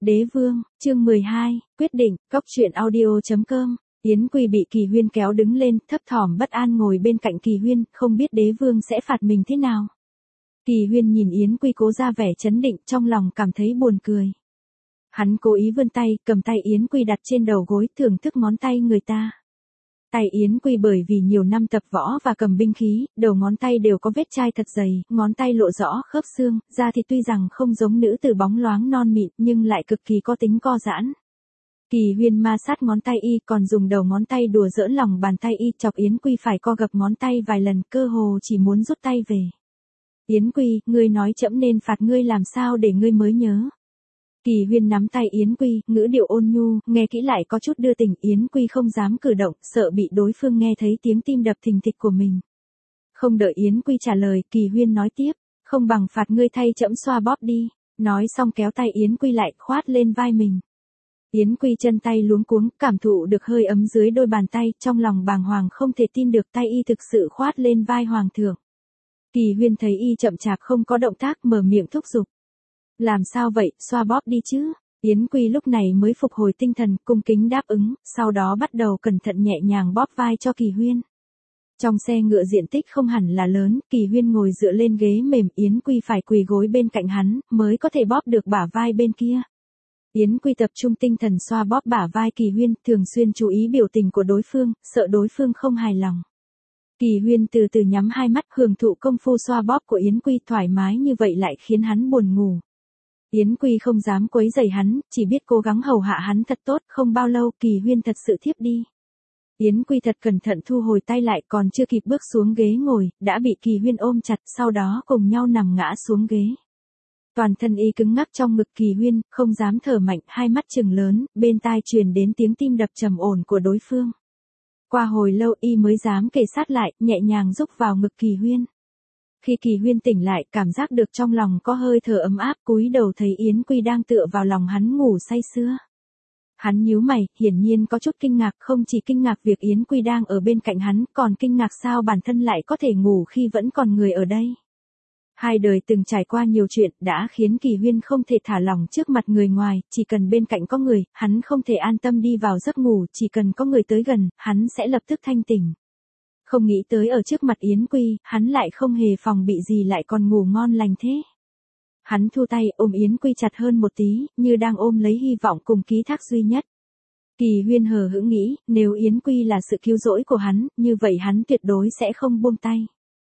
Đế vương, chương 12, quyết định, cóc truyện audio.com. Yến Quy bị Kỳ Huyên kéo đứng lên, thấp thỏm bất an ngồi bên cạnh Kỳ Huyên, không biết đế vương sẽ phạt mình thế nào. Kỳ Huyên nhìn Yến Quy cố ra vẻ chấn định, trong lòng cảm thấy buồn cười. Hắn cố ý vươn tay, cầm tay Yến Quy đặt trên đầu gối, thưởng thức ngón tay người ta. Tay Yến Quy bởi vì nhiều năm tập võ và cầm binh khí, đầu ngón tay đều có vết chai thật dày, ngón tay lộ rõ khớp xương, da thì tuy rằng không giống nữ tử bóng loáng non mịn nhưng lại cực kỳ có tính co giãn. Kỳ Huyên ma sát ngón tay y, còn dùng đầu ngón tay đùa giỡn lòng bàn tay y, chọc Yến Quy phải co gập ngón tay vài lần, cơ hồ chỉ muốn rút tay về. Yến Quy, ngươi nói trẫm nên phạt ngươi làm sao để ngươi mới nhớ. Kỳ Huyên nắm tay Yến Quy, ngữ điệu ôn nhu, nghe kỹ lại có chút đưa tình. Yến Quy không dám cử động, sợ bị đối phương nghe thấy tiếng tim đập thình thịch của mình. Không đợi Yến Quy trả lời, Kỳ Huyên nói tiếp, không bằng phạt ngươi thay trẫm xoa bóp đi. Nói xong kéo tay Yến Quy lại, khoát lên vai mình. Yến Quy chân tay luống cuống, cảm thụ được hơi ấm dưới đôi bàn tay, trong lòng bàng hoàng không thể tin được tay y thực sự khoát lên vai hoàng thượng. Kỳ Huyên thấy y chậm chạp không có động tác, mở miệng thúc giục. Làm sao vậy, xoa bóp đi chứ. Yến Quy lúc này mới phục hồi tinh thần, cung kính đáp ứng, sau đó bắt đầu cẩn thận nhẹ nhàng bóp vai cho Kỳ Huyên. Trong xe ngựa diện tích không hẳn là lớn, Kỳ Huyên ngồi dựa lên ghế mềm, Yến Quy phải quỳ gối bên cạnh hắn, mới có thể bóp được bả vai bên kia. Yến Quy tập trung tinh thần xoa bóp bả vai Kỳ Huyên, thường xuyên chú ý biểu tình của đối phương, sợ đối phương không hài lòng. Kỳ Huyên từ từ nhắm hai mắt, hưởng thụ công phu xoa bóp của Yến Quy, thoải mái như vậy lại khiến hắn buồn ngủ. Yến Quy không dám quấy rầy hắn, chỉ biết cố gắng hầu hạ hắn thật tốt, không bao lâu Kỳ Huyên thật sự thiếp đi. Yến Quy thật cẩn thận thu hồi tay lại, còn chưa kịp bước xuống ghế ngồi, đã bị Kỳ Huyên ôm chặt, sau đó cùng nhau nằm ngã xuống ghế. Toàn thân y cứng ngắc trong ngực Kỳ Huyên, không dám thở mạnh, hai mắt trừng lớn, bên tai truyền đến tiếng tim đập trầm ổn của đối phương. Qua hồi lâu y mới dám kề sát lại, nhẹ nhàng rúc vào ngực Kỳ Huyên. Khi Kỳ Huyên tỉnh lại, cảm giác được trong lòng có hơi thở ấm áp, cúi đầu thấy Yến Quy đang tựa vào lòng hắn ngủ say sưa. Hắn nhíu mày, hiển nhiên có chút kinh ngạc, không chỉ kinh ngạc việc Yến Quy đang ở bên cạnh hắn, còn kinh ngạc sao bản thân lại có thể ngủ khi vẫn còn người ở đây. Hai đời từng trải qua nhiều chuyện, đã khiến Kỳ Huyên không thể thả lỏng trước mặt người ngoài, chỉ cần bên cạnh có người, hắn không thể an tâm đi vào giấc ngủ, chỉ cần có người tới gần, hắn sẽ lập tức thanh tỉnh. Không nghĩ tới ở trước mặt Yến Quy, hắn lại không hề phòng bị gì lại còn ngủ ngon lành thế. Hắn thu tay ôm Yến Quy chặt hơn một tí, như đang ôm lấy hy vọng cùng ký thác duy nhất. Kỳ Huyên hờ hững nghĩ, nếu Yến Quy là sự cứu rỗi của hắn, như vậy hắn tuyệt đối sẽ không buông tay.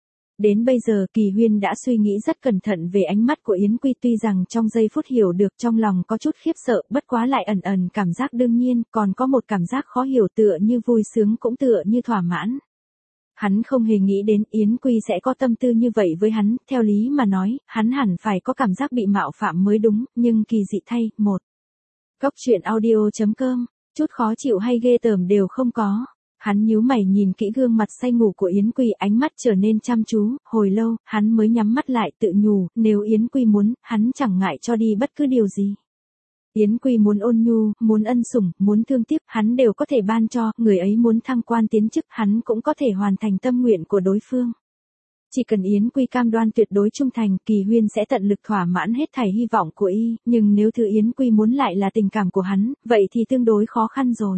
Đến bây giờ Kỳ Huyên đã suy nghĩ rất cẩn thận về ánh mắt của Yến Quy, tuy rằng trong giây phút hiểu được trong lòng có chút khiếp sợ, bất quá lại ẩn ẩn cảm giác đương nhiên, còn có một cảm giác khó hiểu tựa như vui sướng cũng tựa như thỏa mãn. Hắn không hề nghĩ đến Yến Quy sẽ có tâm tư như vậy với hắn, theo lý mà nói, hắn hẳn phải có cảm giác bị mạo phạm mới đúng, nhưng kỳ dị thay, một. Cóc truyện audio.com, chút khó chịu hay ghê tởm đều không có. Hắn nhíu mày nhìn kỹ gương mặt say ngủ của Yến Quy, ánh mắt trở nên chăm chú, hồi lâu, hắn mới nhắm mắt lại tự nhủ, nếu Yến Quy muốn, hắn chẳng ngại cho đi bất cứ điều gì. Yến Quy muốn ôn nhu, muốn ân sủng, muốn thương tiếc, hắn đều có thể ban cho, người ấy muốn thăng quan tiến chức, hắn cũng có thể hoàn thành tâm nguyện của đối phương. Chỉ cần Yến Quy cam đoan tuyệt đối trung thành, Kỳ Huyên sẽ tận lực thỏa mãn hết thảy hy vọng của y, nhưng nếu thứ Yến Quy muốn lại là tình cảm của hắn, vậy thì tương đối khó khăn rồi.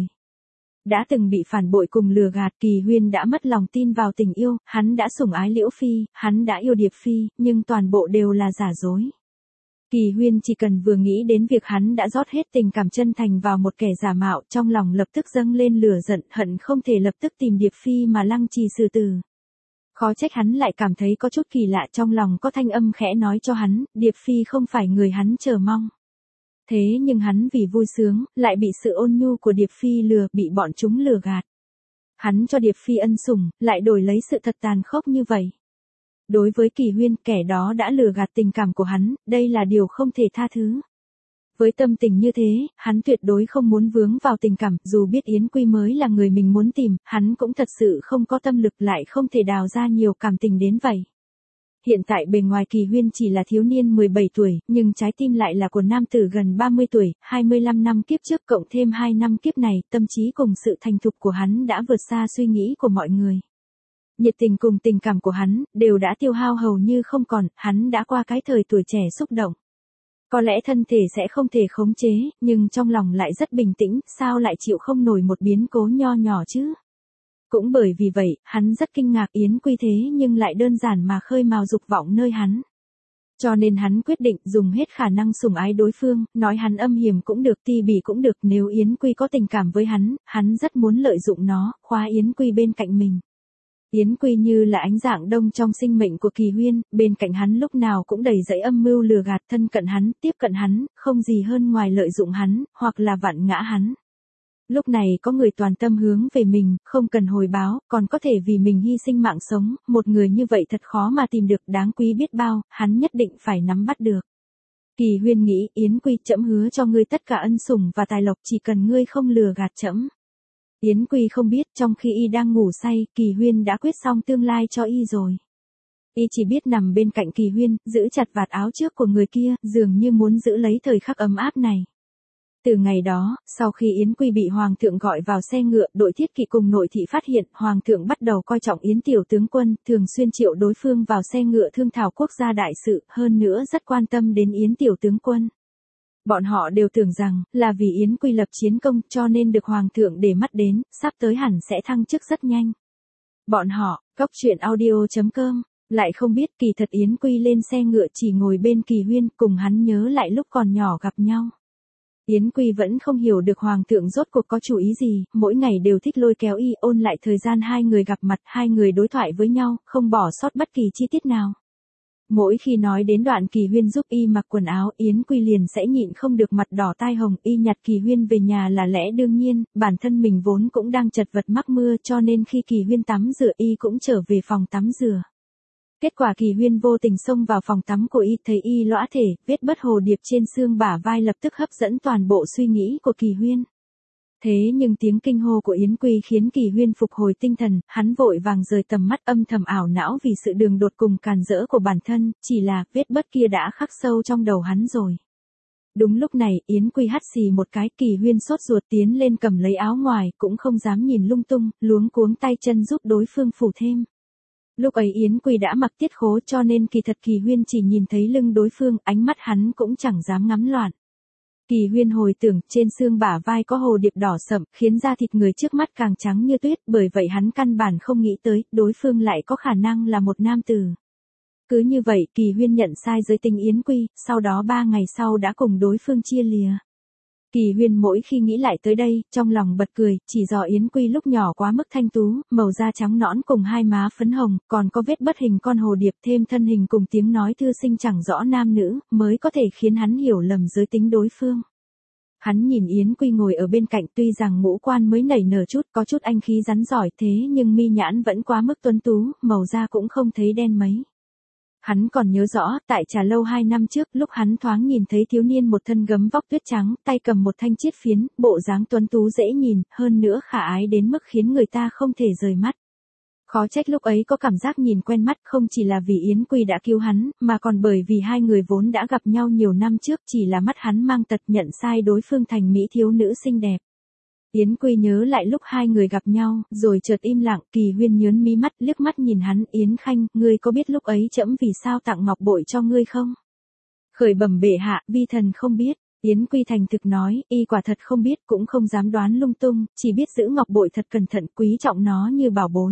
Đã từng bị phản bội cùng lừa gạt, Kỳ Huyên đã mất lòng tin vào tình yêu, hắn đã sủng ái Liễu Phi, hắn đã yêu Điệp Phi, nhưng toàn bộ đều là giả dối. Kỳ Huyên chỉ cần vừa nghĩ đến việc hắn đã rót hết tình cảm chân thành vào một kẻ giả mạo, trong lòng lập tức dâng lên lửa giận, hận không thể lập tức tìm Điệp Phi mà lăng trì xử tử. Khó trách hắn lại cảm thấy có chút kỳ lạ, trong lòng có thanh âm khẽ nói cho hắn, Điệp Phi không phải người hắn chờ mong. Thế nhưng hắn vì vui sướng, lại bị sự ôn nhu của Điệp Phi lừa, bị bọn chúng lừa gạt. Hắn cho Điệp Phi ân sủng, lại đổi lấy sự thật tàn khốc như vậy. Đối với Kỳ Huyên, kẻ đó đã lừa gạt tình cảm của hắn, đây là điều không thể tha thứ. Với tâm tình như thế, hắn tuyệt đối không muốn vướng vào tình cảm, dù biết Yến Quy mới là người mình muốn tìm, hắn cũng thật sự không có tâm lực, lại không thể đào ra nhiều cảm tình đến vậy. Hiện tại bề ngoài Kỳ Huyên chỉ là thiếu niên 17 tuổi, nhưng trái tim lại là của nam tử gần 30 tuổi, 25 năm kiếp trước cộng thêm 2 năm kiếp này, tâm trí cùng sự thành thục của hắn đã vượt xa suy nghĩ của mọi người. Nhiệt tình cùng tình cảm của hắn, đều đã tiêu hao hầu như không còn, hắn đã qua cái thời tuổi trẻ xúc động. Có lẽ thân thể sẽ không thể khống chế, nhưng trong lòng lại rất bình tĩnh, sao lại chịu không nổi một biến cố nho nhỏ chứ? Cũng bởi vì vậy, hắn rất kinh ngạc Yến Quy thế nhưng lại đơn giản mà khơi mào dục vọng nơi hắn. Cho nên hắn quyết định dùng hết khả năng sủng ái đối phương, nói hắn âm hiểm cũng được, ti bỉ cũng được, nếu Yến Quy có tình cảm với hắn rất muốn lợi dụng nó, khóa Yến Quy bên cạnh mình. Yến Quy như là ánh dạng đông trong sinh mệnh của Kỳ Huyên, bên cạnh hắn lúc nào cũng đầy dẫy âm mưu lừa gạt, thân cận hắn, tiếp cận hắn, không gì hơn ngoài lợi dụng hắn, hoặc là vặn ngã hắn. Lúc này có người toàn tâm hướng về mình, không cần hồi báo, còn có thể vì mình hy sinh mạng sống, một người như vậy thật khó mà tìm được, đáng quý biết bao, hắn nhất định phải nắm bắt được. Kỳ Huyên nghĩ, Yến Quy, trẫm hứa cho ngươi tất cả ân sủng và tài lộc, chỉ cần ngươi không lừa gạt trẫm. Yến Quy không biết, trong khi y đang ngủ say, Kỳ Huyên đã quyết xong tương lai cho y rồi. Y chỉ biết nằm bên cạnh Kỳ Huyên, giữ chặt vạt áo trước của người kia, dường như muốn giữ lấy thời khắc ấm áp này. Từ ngày đó, sau khi Yến Quy bị Hoàng thượng gọi vào xe ngựa, đội thiết kỵ cùng nội thị phát hiện, Hoàng thượng bắt đầu coi trọng Yến tiểu tướng quân, thường xuyên triệu đối phương vào xe ngựa thương thảo quốc gia đại sự, hơn nữa rất quan tâm đến Yến tiểu tướng quân. Bọn họ đều tưởng rằng, là vì Yến Quy lập chiến công cho nên được Hoàng thượng để mắt đến, sắp tới hẳn sẽ thăng chức rất nhanh. Bọn họ, Cốc Truyện Audio.com, lại không biết kỳ thật Yến Quy lên xe ngựa chỉ ngồi bên Kỳ Huyên, cùng hắn nhớ lại lúc còn nhỏ gặp nhau. Yến Quy vẫn không hiểu được Hoàng thượng rốt cuộc có chủ ý gì, mỗi ngày đều thích lôi kéo y ôn lại thời gian hai người gặp mặt, hai người đối thoại với nhau, không bỏ sót bất kỳ chi tiết nào. Mỗi khi nói đến đoạn Kỳ Huyên giúp y mặc quần áo, Yến Quy liền sẽ nhịn không được mặt đỏ tai hồng, y nhặt Kỳ Huyên về nhà là lẽ đương nhiên, bản thân mình vốn cũng đang chật vật mắc mưa cho nên khi Kỳ Huyên tắm rửa y cũng trở về phòng tắm rửa. Kết quả Kỳ Huyên vô tình xông vào phòng tắm của y, thấy y lõa thể, vết bớt hồ điệp trên xương bả vai lập tức hấp dẫn toàn bộ suy nghĩ của Kỳ Huyên. Thế nhưng tiếng kinh hô của Yến Quy khiến Kỳ Huyên phục hồi tinh thần, hắn vội vàng rời tầm mắt âm thầm ảo não vì sự đường đột cùng càn rỡ của bản thân, chỉ là vết bớt kia đã khắc sâu trong đầu hắn rồi. Đúng lúc này, Yến Quy hắt xì một cái, Kỳ Huyên sốt ruột tiến lên cầm lấy áo ngoài, cũng không dám nhìn lung tung, luống cuống tay chân giúp đối phương phủ thêm. Lúc ấy Yến Quy đã mặc tiết khố cho nên kỳ thật Kỳ Huyên chỉ nhìn thấy lưng đối phương, ánh mắt hắn cũng chẳng dám ngắm loạn. Kỳ Huyên hồi tưởng, trên xương bả vai có hồ điệp đỏ sậm, khiến da thịt người trước mắt càng trắng như tuyết, bởi vậy hắn căn bản không nghĩ tới, đối phương lại có khả năng là một nam tử. Cứ như vậy, Kỳ Huyên nhận sai giới tính Yến Quy, sau đó 3 ngày sau đã cùng đối phương chia lìa. Kỳ Huyên mỗi khi nghĩ lại tới đây, trong lòng bật cười, chỉ do Yến Quy lúc nhỏ quá mức thanh tú, màu da trắng nõn cùng hai má phấn hồng, còn có vết bất hình con hồ điệp thêm thân hình cùng tiếng nói thư sinh chẳng rõ nam nữ, mới có thể khiến hắn hiểu lầm giới tính đối phương. Hắn nhìn Yến Quy ngồi ở bên cạnh, tuy rằng ngũ quan mới nảy nở chút, có chút anh khí rắn giỏi thế nhưng mi nhãn vẫn quá mức tuấn tú, màu da cũng không thấy đen mấy. Hắn còn nhớ rõ, tại trà lâu 2 năm trước, lúc hắn thoáng nhìn thấy thiếu niên một thân gấm vóc tuyết trắng, tay cầm một thanh chiết phiến, bộ dáng tuấn tú dễ nhìn, hơn nữa khả ái đến mức khiến người ta không thể rời mắt. Khó trách lúc ấy có cảm giác nhìn quen mắt, không chỉ là vì Yến Quy đã cứu hắn, mà còn bởi vì hai người vốn đã gặp nhau nhiều năm trước, chỉ là mắt hắn mang tật nhận sai đối phương thành mỹ thiếu nữ xinh đẹp. Yến Quy nhớ lại lúc hai người gặp nhau, rồi chợt im lặng, Kỳ Huyên nhớn mí mắt, liếc mắt nhìn hắn, Yến Khanh, ngươi có biết lúc ấy trẫm vì sao tặng ngọc bội cho ngươi không? Khởi bẩm bệ hạ, vi thần không biết. Yến Quy thành thực nói, y quả thật không biết, cũng không dám đoán lung tung, chỉ biết giữ ngọc bội thật cẩn thận, quý trọng nó như bảo bối.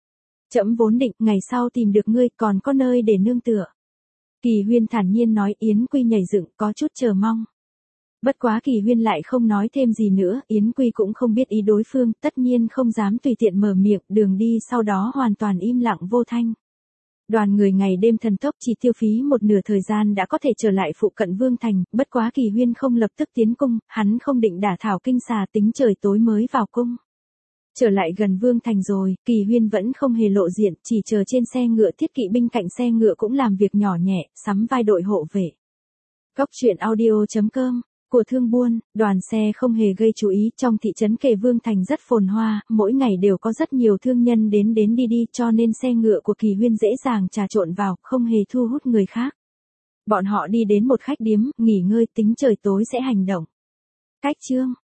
Trẫm vốn định, ngày sau tìm được ngươi, còn có nơi để nương tựa. Kỳ Huyên thản nhiên nói, Yến Quy nhảy dựng, có chút chờ mong. Bất quá Kỳ Huyên lại không nói thêm gì nữa, Yến Quy cũng không biết ý đối phương, tất nhiên không dám tùy tiện mở miệng, đường đi sau đó hoàn toàn im lặng vô thanh. Đoàn người ngày đêm thần tốc chỉ tiêu phí một nửa thời gian đã có thể trở lại phụ cận Vương Thành, bất quá Kỳ Huyên không lập tức tiến cung, hắn không định đả thảo kinh xà tính trời tối mới vào cung. Trở lại gần Vương Thành rồi, Kỳ Huyên vẫn không hề lộ diện, chỉ chờ trên xe ngựa, thiết kỵ binh cạnh xe ngựa cũng làm việc nhỏ nhẹ, sắm vai đội hộ vệ. Cốc Truyện Audio.com, của thương buôn, đoàn xe không hề gây chú ý, trong thị trấn kề Vương Thành rất phồn hoa, mỗi ngày đều có rất nhiều thương nhân đến đi cho nên xe ngựa của Kỳ Huyên dễ dàng trà trộn vào, không hề thu hút người khác. Bọn họ đi đến một khách điếm, nghỉ ngơi tính trời tối sẽ hành động. Cách chương